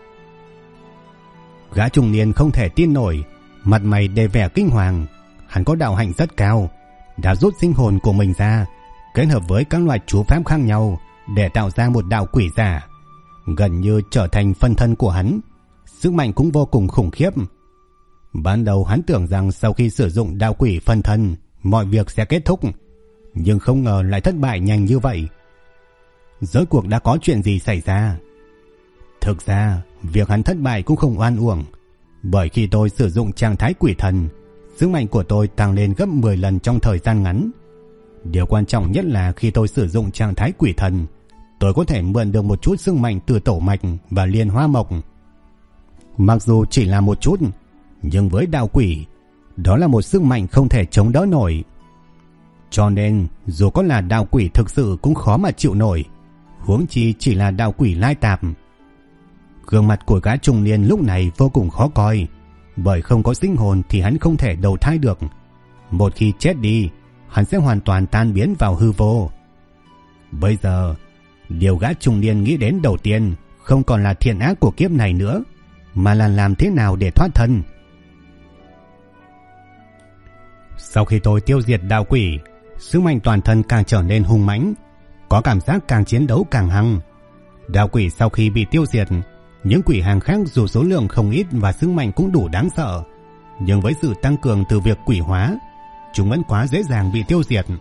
Gã trung niên không thể tin nổi, mặt mày đầy vẻ kinh hoàng. Hắn có đạo hạnh rất cao, đã rút sinh hồn của mình ra, kết hợp với các loại chú pháp khác nhau để tạo ra một đạo quỷ giả, gần như trở thành phân thân của hắn. Sức mạnh cũng vô cùng khủng khiếp. Ban đầu hắn tưởng rằng sau khi sử dụng đạo quỷ phân thân, mọi việc sẽ kết thúc, nhưng không ngờ lại thất bại nhanh như vậy. Rốt cuộc đã có chuyện gì xảy ra? Thực ra, việc hắn thất bại cũng không oan uổng, bởi khi tôi sử dụng trạng thái quỷ thần, sức mạnh của tôi tăng lên gấp 10 lần trong thời gian ngắn. Điều quan trọng nhất là khi tôi sử dụng trạng thái quỷ thần, tôi có thể mượn được một chút sức mạnh từ tổ mạch và liên hoa mộc. Mặc dù chỉ là một chút, nhưng với đạo quỷ, đó là một sức mạnh không thể chống đỡ nổi. Cho nên, dù có là đạo quỷ thực sự cũng khó mà chịu nổi, huống chi chỉ là đạo quỷ lai tạp. Gương mặt của gã trung niên lúc này vô cùng khó coi, bởi không có sinh hồn thì hắn không thể đầu thai được. Một khi chết đi, hắn sẽ hoàn toàn tan biến vào hư vô. Bây giờ, điều gã trung niên nghĩ đến đầu tiên không còn là thiện ác của kiếp này nữa, mà là làm thế nào để thoát thân. Sau khi tôi tiêu diệt đạo quỷ, sức mạnh toàn thân càng trở nên hung mãnh, có cảm giác càng chiến đấu càng hăng. Đạo quỷ sau khi bị tiêu diệt, những quỷ hàng khác dù số lượng không ít và sức mạnh cũng đủ đáng sợ, nhưng với sự tăng cường từ việc quỷ hóa, chúng vẫn quá dễ dàng bị tiêu diệt.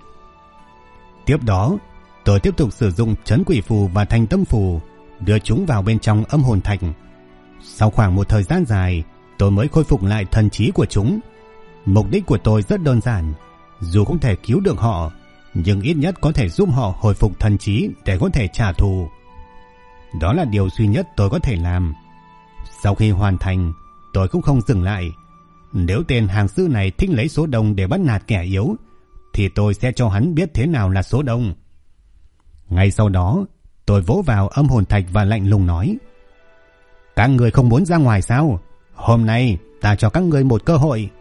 Tiếp đó, tôi tiếp tục sử dụng trấn quỷ phù và thành tâm phù, đưa chúng vào bên trong âm hồn thạch. Sau khoảng một thời gian dài, tôi mới khôi phục lại thần trí của chúng. Mục đích của tôi rất đơn giản, dù không thể cứu được họ, nhưng ít nhất có thể giúp họ hồi phục thần trí để có thể trả thù. Đó là điều duy nhất tôi có thể làm. Sau khi hoàn thành, tôi cũng không dừng lại. Nếu tên hàng sư này thích lấy số đông để bắt nạt kẻ yếu, thì tôi sẽ cho hắn biết thế nào là số đông. Ngay sau đó, tôi vỗ vào âm hồn thạch và lạnh lùng nói: các người không muốn ra ngoài sao? Hôm nay ta cho các người một cơ hội.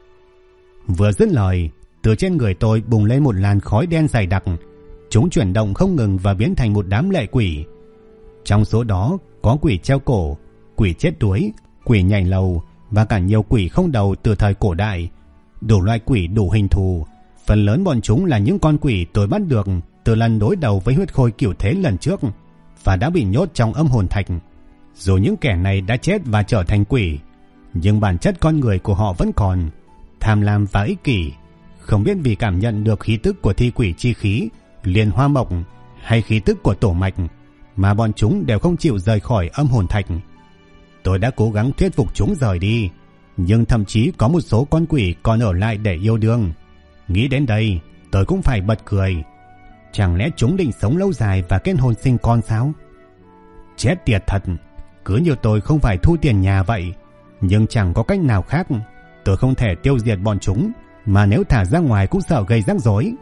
Vừa dứt lời, từ trên người tôi bùng lên một làn khói đen dày đặc. Chúng chuyển động không ngừng và biến thành một đám lệ quỷ. Trong số đó có quỷ treo cổ, quỷ chết đuối, quỷ nhảy lầu và cả nhiều quỷ không đầu từ thời cổ đại. Đủ loại quỷ đủ hình thù. Phần lớn bọn chúng là những con quỷ tôi bắt được từ lần đối đầu với huyết khôi cửu thế lần trước và đã bị nhốt trong âm hồn thạch. Dù những kẻ này đã chết và trở thành quỷ, nhưng bản chất con người của họ vẫn còn tham lam và ích kỷ. Không biết vì cảm nhận được khí tức của thi quỷ chi khí, liền hoa mộc hay khí tức của tổ mạch mà bọn chúng đều không chịu rời khỏi âm hồn thạch. Tôi đã cố gắng thuyết phục chúng rời đi, nhưng thậm chí có một số con quỷ còn ở lại để yêu đương. Nghĩ đến đây, tôi cũng phải bật cười. Chẳng lẽ chúng định sống lâu dài và kết hôn sinh con sao? Chết tiệt thật, cứ như tôi không phải thu tiền nhà vậy. Nhưng chẳng có cách nào khác. Tôi không thể tiêu diệt bọn chúng, mà nếu thả ra ngoài cũng sợ gây rắc rối.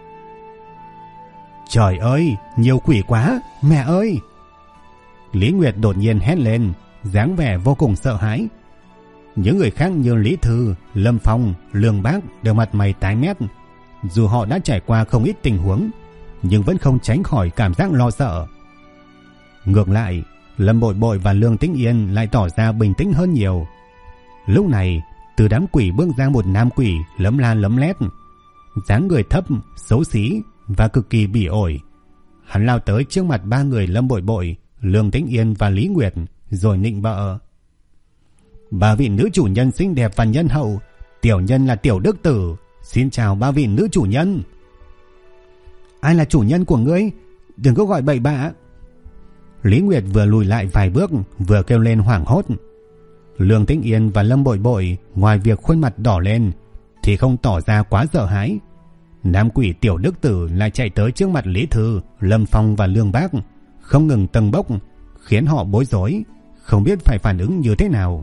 Trời ơi, nhiều quỷ quá, mẹ ơi! Lý Nguyệt đột nhiên hét lên, dáng vẻ vô cùng sợ hãi. Những người khác như Lý Thư, Lâm Phong, Lương Bác đều mặt mày tái mét. Dù họ đã trải qua không ít tình huống, nhưng vẫn không tránh khỏi cảm giác lo sợ. Ngược lại, Lâm Bội Bội và Lương Tĩnh Yên lại tỏ ra bình tĩnh hơn nhiều. Lúc này, từ đám quỷ bước ra một nam quỷ lấm la lấm lét, dáng người thấp, xấu xí và cực kỳ bỉ ổi. Hắn lao tới trước mặt ba người Lâm Bội Bội, Lương Tĩnh Yên và Lý Nguyệt, rồi nịnh bợ: ba vị nữ chủ nhân xinh đẹp và nhân hậu, tiểu nhân là Tiểu Đức Tử, xin chào ba vị nữ chủ nhân. Ai là chủ nhân của ngươi? Đừng có gọi bậy bạ. Lý Nguyệt vừa lùi lại vài bước, vừa kêu lên hoảng hốt. Lương Tĩnh Yên và Lâm Bội Bội ngoài việc khuôn mặt đỏ lên thì không tỏ ra quá sợ hãi. Nam quỷ Tiểu Đức Tử lại chạy tới trước mặt Lý Thư, Lâm Phong và Lương Bác, không ngừng tâng bốc, khiến họ bối rối, không biết phải phản ứng như thế nào.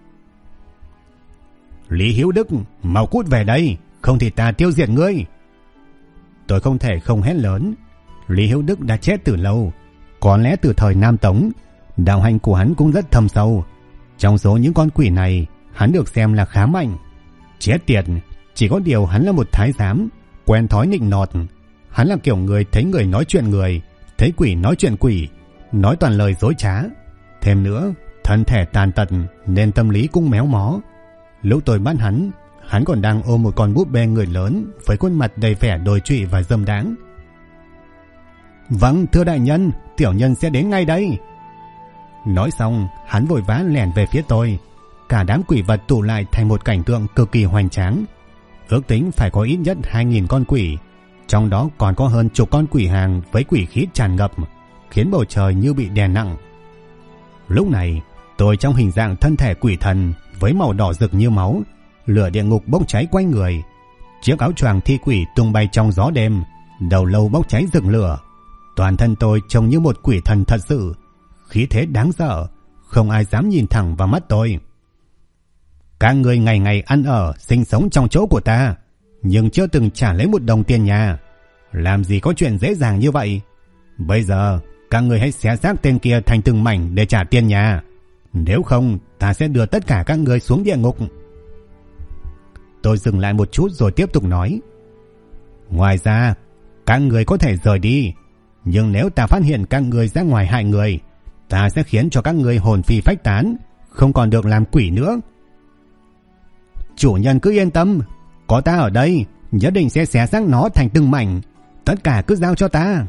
Lý Hiếu Đức, mau cút về đây, không thì ta tiêu diệt ngươi. Tôi không thể không hét lớn. Lý Hiếu Đức đã chết từ lâu, có lẽ từ thời Nam Tống. Đạo hành của hắn cũng rất thâm sâu. Trong số những con quỷ này, hắn được xem là khá mạnh. Chết tiệt, chỉ có điều hắn là một thái giám, quen thói nịnh nọt. Hắn là kiểu người thấy người nói chuyện người, thấy quỷ nói chuyện quỷ, nói toàn lời dối trá. Thêm nữa, thân thể tàn tật nên tâm lý cũng méo mó. Lúc tôi bắt hắn còn đang ôm một con búp bê người lớn với khuôn mặt đầy vẻ đồi trụy và dâm đáng. Vâng, thưa đại nhân, tiểu nhân sẽ đến ngay đây. Nói xong, hắn vội vã lẻn về phía tôi. Cả đám quỷ vật tụ lại thành một cảnh tượng cực kỳ hoành tráng. Ước tính phải có ít nhất 2.000 con quỷ, trong đó còn có hơn chục con quỷ hàng với quỷ khí tràn ngập, khiến bầu trời như bị đè nặng. Lúc này, tôi trong hình dạng thân thể quỷ thần với màu đỏ rực như máu, lửa địa ngục bốc cháy quanh người. Chiếc áo choàng thi quỷ tung bay trong gió đêm, đầu lâu bốc cháy rực lửa. Toàn thân tôi trông như một quỷ thần thật sự, khí thế đáng sợ, không ai dám nhìn thẳng vào mắt tôi. Các người ngày ngày ăn ở, sinh sống trong chỗ của ta, nhưng chưa từng trả lấy một đồng tiền nhà. Làm gì có chuyện dễ dàng như vậy. Bây giờ, các người hãy xé xác tên kia thành từng mảnh để trả tiền nhà. Nếu không, ta sẽ đưa tất cả các người xuống địa ngục. Tôi dừng lại một chút rồi tiếp tục nói. Ngoài ra, các người có thể rời đi, nhưng nếu ta phát hiện các người ra ngoài hại người, ta sẽ khiến cho các người hồn phi phách tán, không còn được làm quỷ nữa. Chủ nhân cứ yên tâm, có ta ở đây, nhất định sẽ xé xác nó thành từng mảnh, tất cả cứ giao cho ta.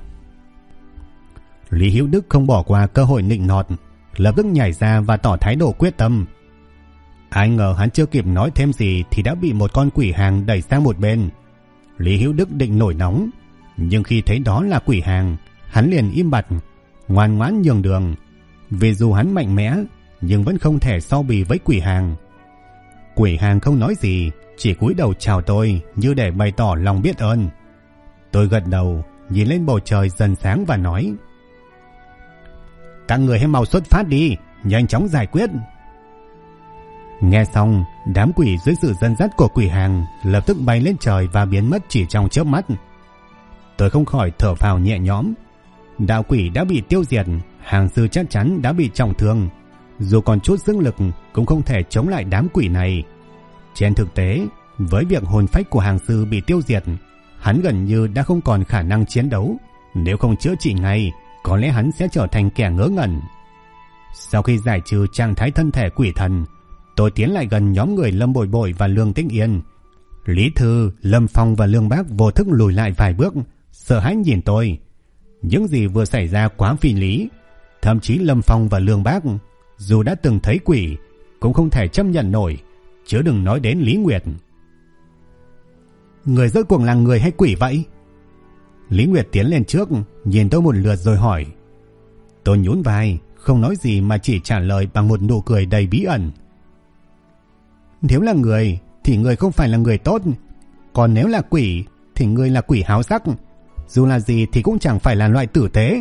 Lý Hữu Đức không bỏ qua cơ hội nịnh nọt, lập tức nhảy ra và tỏ thái độ quyết tâm. Ai ngờ hắn chưa kịp nói thêm gì thì đã bị một con quỷ hàng đẩy sang một bên. Lý Hữu Đức định nổi nóng, nhưng khi thấy đó là quỷ hàng, hắn liền im bặt, ngoan ngoãn nhường đường. Vì dù hắn mạnh mẽ, nhưng vẫn không thể so bì với quỷ hàng. Quỷ hàng không nói gì, chỉ cúi đầu chào tôi như để bày tỏ lòng biết ơn. Tôi gật đầu, nhìn lên bầu trời dần sáng và nói: các người hãy mau xuất phát đi, nhanh chóng giải quyết. Nghe xong, đám quỷ dưới sự dẫn dắt của quỷ hàng lập tức bay lên trời và biến mất chỉ trong chớp mắt. Tôi không khỏi thở phào nhẹ nhõm. Đạo quỷ đã bị tiêu diệt, hàng sư chắc chắn đã bị trọng thương. Dù còn chút sức lực cũng không thể chống lại đám quỷ này. Trên thực tế, với việc hồn phách của hàng sư bị tiêu diệt, hắn gần như đã không còn khả năng chiến đấu. Nếu không chữa trị ngay, có lẽ hắn sẽ trở thành kẻ ngớ ngẩn. Sau khi giải trừ trạng thái thân thể quỷ thần, tôi tiến lại gần nhóm người Lâm Bội Bội và Lương Tĩnh Yên. Lý Thư, Lâm Phong và Lương Bác vô thức lùi lại vài bước, sợ hãi nhìn tôi. Những gì vừa xảy ra quá phi lý. Thậm chí Lâm Phong và Lương Bác, dù đã từng thấy quỷ, cũng không thể chấp nhận nổi, chứ đừng nói đến Lý Nguyệt. Người rốt cuộc là người hay quỷ vậy? Lý Nguyệt tiến lên trước, nhìn tôi một lượt rồi hỏi. Tôi nhún vai, không nói gì mà chỉ trả lời bằng một nụ cười đầy bí ẩn. Nếu là người thì người không phải là người tốt, còn nếu là quỷ thì người là quỷ háo sắc, dù là gì thì cũng chẳng phải là loại tử tế.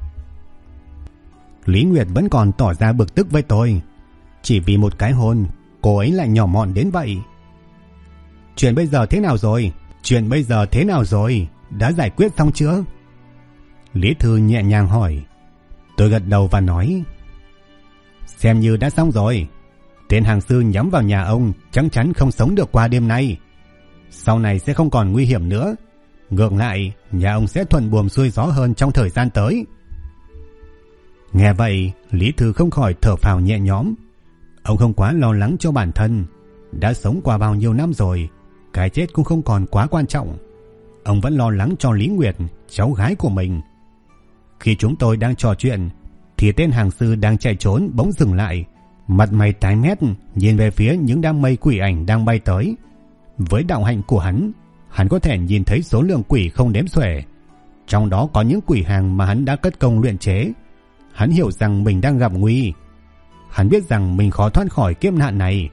Lý Nguyệt vẫn còn tỏ ra bực tức với tôi. Chỉ vì một cái hôn, cô ấy lại nhỏ mọn đến vậy. Chuyện bây giờ thế nào rồi? Chuyện bây giờ thế nào rồi? Đã giải quyết xong chưa? Lý Thư nhẹ nhàng hỏi. Tôi gật đầu và nói: xem như đã xong rồi. Tên hàng sư nhắm vào nhà ông chắc chắn không sống được qua đêm nay. Sau này sẽ không còn nguy hiểm nữa. Ngược lại, nhà ông sẽ thuận buồm xuôi gió hơn trong thời gian tới. Nghe vậy, Lý Thư không khỏi thở phào nhẹ nhõm. Ông không quá lo lắng cho bản thân. Đã sống qua bao nhiêu năm rồi, cái chết cũng không còn quá quan trọng. Ông vẫn lo lắng cho Lý Nguyệt, cháu gái của mình. Khi chúng tôi đang trò chuyện thì tên hàng sư đang chạy trốn bỗng dừng lại, mặt mày tái mét nhìn về phía những đám mây quỷ ảnh đang bay tới. Với đạo hạnh của hắn có thể nhìn thấy số lượng quỷ không đếm xuể. Trong đó có những quỷ hàng mà hắn đã cất công luyện chế. Hắn hiểu rằng mình đang gặp nguy. Hắn biết rằng mình khó thoát khỏi kiếp nạn này.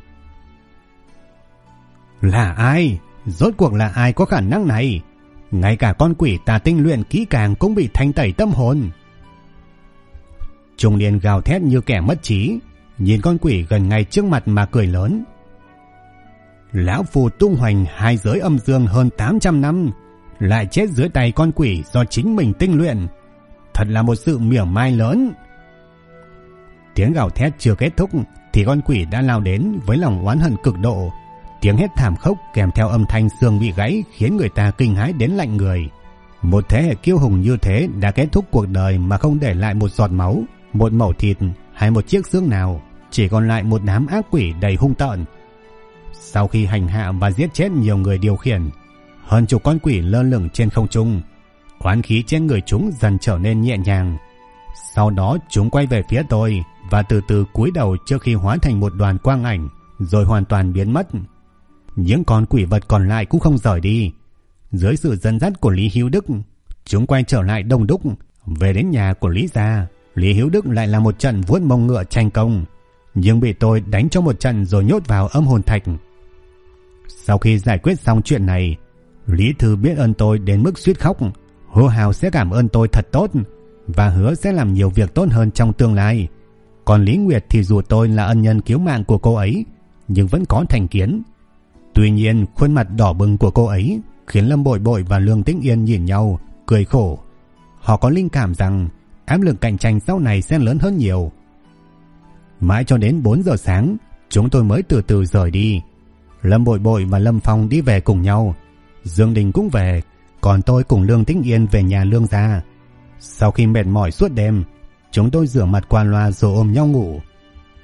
Là ai? Rốt cuộc là ai có khả năng này? Ngay cả con quỷ tà tinh luyện kỹ càng cũng bị thanh tẩy tâm hồn. Trung niên gào thét như kẻ mất trí, nhìn con quỷ gần ngay trước mặt mà cười lớn. Lão phù tung hoành hai giới âm dương hơn 800 năm, lại chết dưới tay con quỷ do chính mình tinh luyện. Thật là một sự mỉa mai lớn. Tiếng gào thét chưa kết thúc thì con quỷ đã lao đến với lòng oán hận cực độ. Tiếng hét thảm khốc kèm theo âm thanh xương bị gãy khiến người ta kinh hãi đến lạnh người. Một thế hệ kiêu hùng như thế đã kết thúc cuộc đời mà không để lại một giọt máu, một mẩu thịt hay một chiếc xương nào, chỉ còn lại một đám ác quỷ đầy hung tợn. Sau khi hành hạ và giết chết nhiều người điều khiển, hơn chục con quỷ lơ lửng trên không trung. Oán khí trên người chúng dần trở nên nhẹ nhàng. Sau đó chúng quay về phía tôi và từ từ cúi đầu trước khi hóa thành một đoàn quang ảnh rồi hoàn toàn biến mất. Những con quỷ vật còn lại cũng không rời đi. Dưới sự dẫn dắt của Lý Hữu Đức, chúng quay trở lại đông đúc. Về đến nhà của Lý gia, Lý Hữu Đức lại là một trận vuốt mông ngựa tranh công, nhưng bị tôi đánh cho một trận rồi nhốt vào âm hồn thạch. Sau khi giải quyết xong chuyện này, Lý Thư biết ơn tôi đến mức suýt khóc, hô hào sẽ cảm ơn tôi thật tốt và hứa sẽ làm nhiều việc tốt hơn trong tương lai. Còn Lý Nguyệt thì dù tôi là ân nhân cứu mạng của cô ấy, nhưng vẫn có thành kiến. Tuy nhiên, khuôn mặt đỏ bừng của cô ấy khiến Lâm Bội Bội và Lương Tĩnh Yên nhìn nhau, cười khổ. Họ có linh cảm rằng áp lực cạnh tranh sau này sẽ lớn hơn nhiều. Mãi cho đến 4 giờ sáng, chúng tôi mới từ từ rời đi. Lâm Bội Bội và Lâm Phong đi về cùng nhau. Dương Đình cũng về, còn tôi cùng Lương Tĩnh Yên về nhà Lương gia. Sau khi mệt mỏi suốt đêm, chúng tôi rửa mặt qua loa rồi ôm nhau ngủ.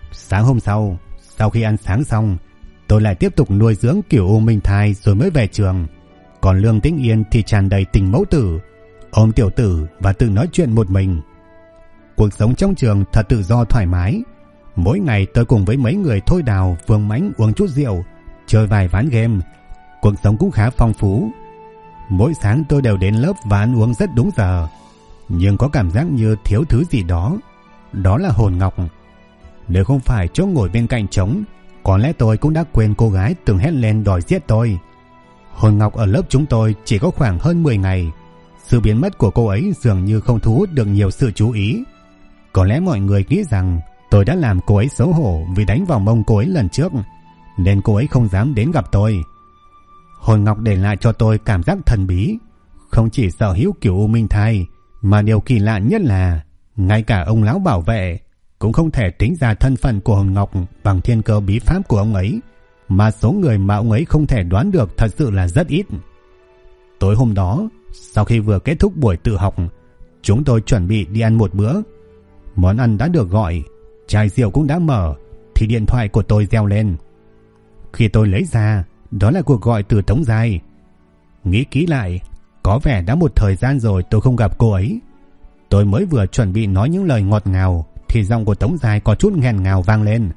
Sáng hôm sau, sau khi ăn sáng xong, tôi lại tiếp tục nuôi dưỡng Cửu U Minh Thai rồi mới về trường. Còn Lương Tĩnh Yên thì tràn đầy tình mẫu tử, ôm tiểu tử và tự nói chuyện một mình. Cuộc sống trong trường thật tự do thoải mái. Mỗi ngày tôi cùng với mấy người Thôi Đào, Vương Mãnh uống chút rượu, chơi vài ván game. Cuộc sống cũng khá phong phú. Mỗi sáng tôi đều đến lớp và ăn uống rất đúng giờ, nhưng có cảm giác như thiếu thứ gì đó. Đó là hồn ngọc. Nếu không phải chỗ ngồi bên cạnh trống, có lẽ tôi cũng đã quên cô gái từng hét lên đòi giết tôi. Hồn ngọc ở lớp chúng tôi chỉ có khoảng hơn 10 ngày. Sự biến mất của cô ấy dường như không thu hút được nhiều sự chú ý. Có lẽ mọi người nghĩ rằng tôi đã làm cô ấy xấu hổ vì đánh vào mông cô ấy lần trước, nên cô ấy không dám đến gặp tôi. Hồn ngọc để lại cho tôi cảm giác thần bí. Không chỉ sở hữu Cửu U Minh Thai, mà điều kỳ lạ nhất là ngay cả ông lão bảo vệ cũng không thể tính ra thân phận của hồn ngọc bằng thiên cơ bí pháp của ông ấy, mà số người mà ông ấy không thể đoán được thật sự là rất ít. Tối hôm đó, sau khi vừa kết thúc buổi tự học, chúng tôi chuẩn bị đi ăn một bữa. Món ăn đã được gọi, chai rượu cũng đã mở, thì điện thoại của tôi reo lên. Khi tôi lấy ra, đó là cuộc gọi từ Tống Giai. Nghĩ kỹ lại, có vẻ đã một thời gian rồi tôi không gặp cô ấy. Tôi mới vừa chuẩn bị nói những lời ngọt ngào thì giọng của Tống Giai có chút nghẹn ngào vang lên.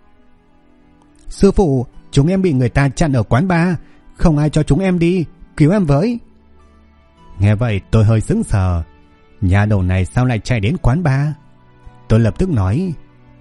Sư phụ, chúng em bị người ta chặn ở quán bar, không ai cho chúng em đi, cứu em với. Nghe vậy tôi hơi sững sờ. Nhà đầu này sao lại chạy đến quán bar? Tôi lập tức nói: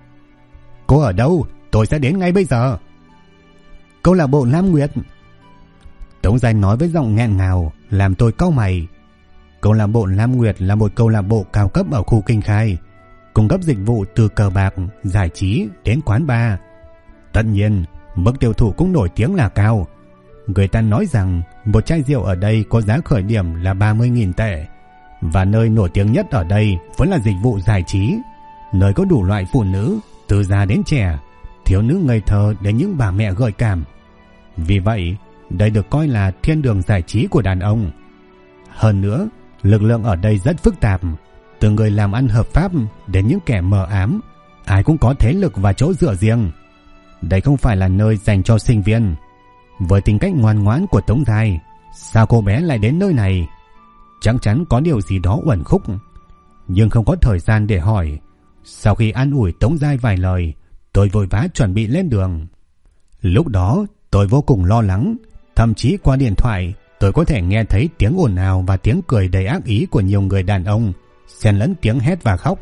Cô ở đâu? Tôi sẽ đến ngay bây giờ. Câu lạc bộ Lam Nguyệt. Tống Giai nói với giọng nghẹn ngào làm tôi cau mày. Câu lạc bộ Lam Nguyệt là một câu lạc bộ cao cấp ở khu Kinh Khai, cung cấp dịch vụ từ cờ bạc, giải trí đến quán bar. Tất nhiên, mức tiêu thụ cũng nổi tiếng là cao. Người ta nói rằng một chai rượu ở đây có giá khởi điểm là 30.000 tệ. Và nơi nổi tiếng nhất ở đây vẫn là dịch vụ giải trí, nơi có đủ loại phụ nữ, từ già đến trẻ, thiếu nữ ngây thơ đến những bà mẹ gợi cảm. Vì vậy, đây được coi là thiên đường giải trí của đàn ông. Hơn nữa, lực lượng ở đây rất phức tạp, từ người làm ăn hợp pháp đến những kẻ mờ ám, ai cũng có thế lực và chỗ dựa riêng. Đây không phải là nơi dành cho sinh viên. Với tính cách ngoan ngoãn của Tống Giai, sao cô bé lại đến nơi này? Chắc chắn có điều gì đó uẩn khúc. Nhưng không có thời gian để hỏi. Sau khi an ủi Tống Giai vài lời, tôi vội vã chuẩn bị lên đường. Lúc đó tôi vô cùng lo lắng. Thậm chí qua điện thoại tôi có thể nghe thấy tiếng ồn ào và tiếng cười đầy ác ý của nhiều người đàn ông, xen lẫn tiếng hét và khóc.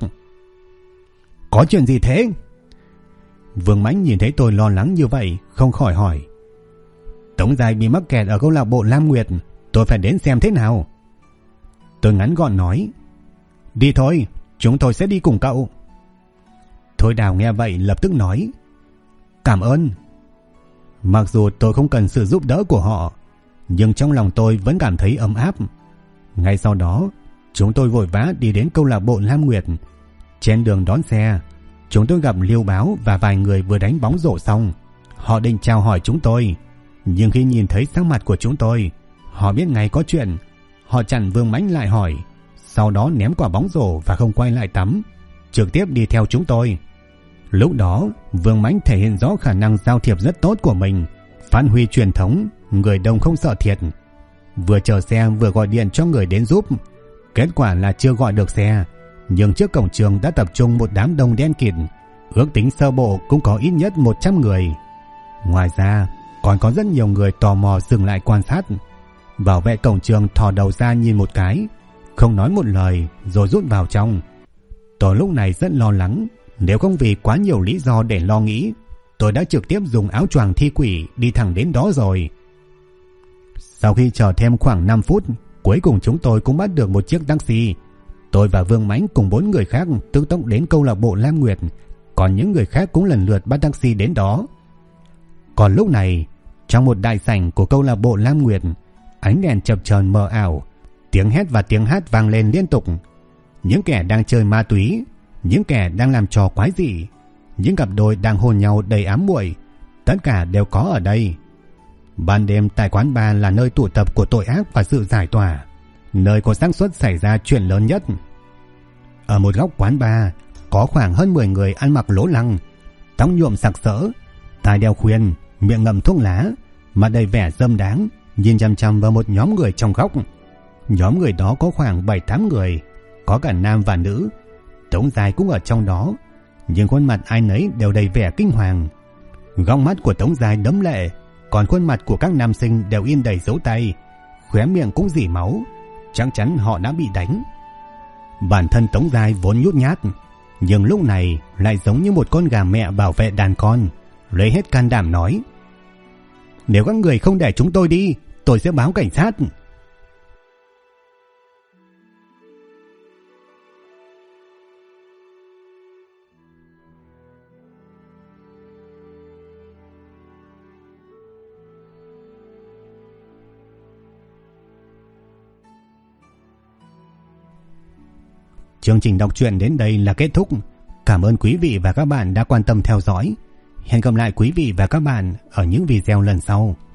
Có chuyện gì thế? Vương Mãnh nhìn thấy tôi lo lắng như vậy, không khỏi hỏi. Tống Giai bị mắc kẹt ở câu lạc bộ Lam Nguyệt, tôi phải đến xem thế nào. Tôi ngắn gọn nói: Đi thôi, chúng tôi sẽ đi cùng cậu. Thôi Đào nghe vậy lập tức nói: Cảm ơn. Mặc dù tôi không cần sự giúp đỡ của họ, nhưng trong lòng tôi vẫn cảm thấy ấm áp. Ngay sau đó, chúng tôi vội vã đi đến câu lạc bộ Lam Nguyệt. Trên đường đón xe, chúng tôi gặp Liêu Báo và vài người vừa đánh bóng rổ xong. Họ định chào hỏi chúng tôi, nhưng khi nhìn thấy sắc mặt của chúng tôi, họ biết ngay có chuyện. Họ chặn Vương Mãnh lại hỏi, sau đó ném quả bóng rổ và không quay lại tắm, trực tiếp đi theo chúng tôi. Lúc đó, Vương Mãnh thể hiện rõ khả năng giao thiệp rất tốt của mình, phát huy truyền thống người đông không sợ thiệt. Vừa chờ xe vừa gọi điện cho người đến giúp. Kết quả là chưa gọi được xe, nhưng trước cổng trường đã tập trung một đám đông đen kịt, ước tính sơ bộ cũng có ít nhất 100 người. Ngoài ra, còn có rất nhiều người tò mò dừng lại quan sát. Bảo vệ cổng trường thò đầu ra nhìn một cái, không nói một lời rồi rút vào trong. Tôi lúc này rất lo lắng. Nếu không vì quá nhiều lý do để lo nghĩ, tôi đã trực tiếp dùng áo choàng thi quỷ đi thẳng đến đó rồi. Sau khi chờ thêm khoảng 5 phút, cuối cùng chúng tôi cũng bắt được một chiếc taxi. Tôi và Vương Mãnh cùng 4 người khác tức tốc đến câu lạc bộ Lam Nguyệt, còn những người khác cũng lần lượt bắt taxi đến đó. Còn lúc này, trong một đại sảnh của câu lạc bộ Lam Nguyệt, ánh đèn chập chờn mờ ảo, tiếng hét và tiếng hát vang lên liên tục. Những kẻ đang chơi ma túy, những kẻ đang làm trò quái dị, những cặp đôi đang hôn nhau đầy ám muội, tất cả đều có ở đây. Ban đêm tại quán bar là nơi tụ tập của tội ác và sự giải tỏa, nơi có xác suất xảy ra chuyện lớn nhất. Ở một góc quán bar có khoảng hơn 10 người ăn mặc lố lăng, tóc nhuộm sặc sỡ, tai đeo khuyên, miệng ngậm thuốc lá, mặt đầy vẻ dâm đáng, nhìn chằm chằm vào một nhóm người trong góc. Nhóm người đó có khoảng 7-8 người, có cả nam và nữ. Tống Giai cũng ở trong đó, nhưng khuôn mặt ai nấy đều đầy vẻ kinh hoàng. Góc mắt của Tống Giai đẫm lệ, còn khuôn mặt của các nam sinh đều in đầy dấu tay, khóe miệng cũng rỉ máu, chắc chắn họ đã bị đánh. Bản thân Tống Giai vốn nhút nhát, nhưng lúc này lại giống như một con gà mẹ bảo vệ đàn con, lấy hết can đảm nói: "Nếu các người không để chúng tôi đi, tôi sẽ báo cảnh sát." Chương trình đọc truyện đến đây là kết thúc. Cảm ơn quý vị và các bạn đã quan tâm theo dõi. Hẹn gặp lại quý vị và các bạn ở những video lần sau.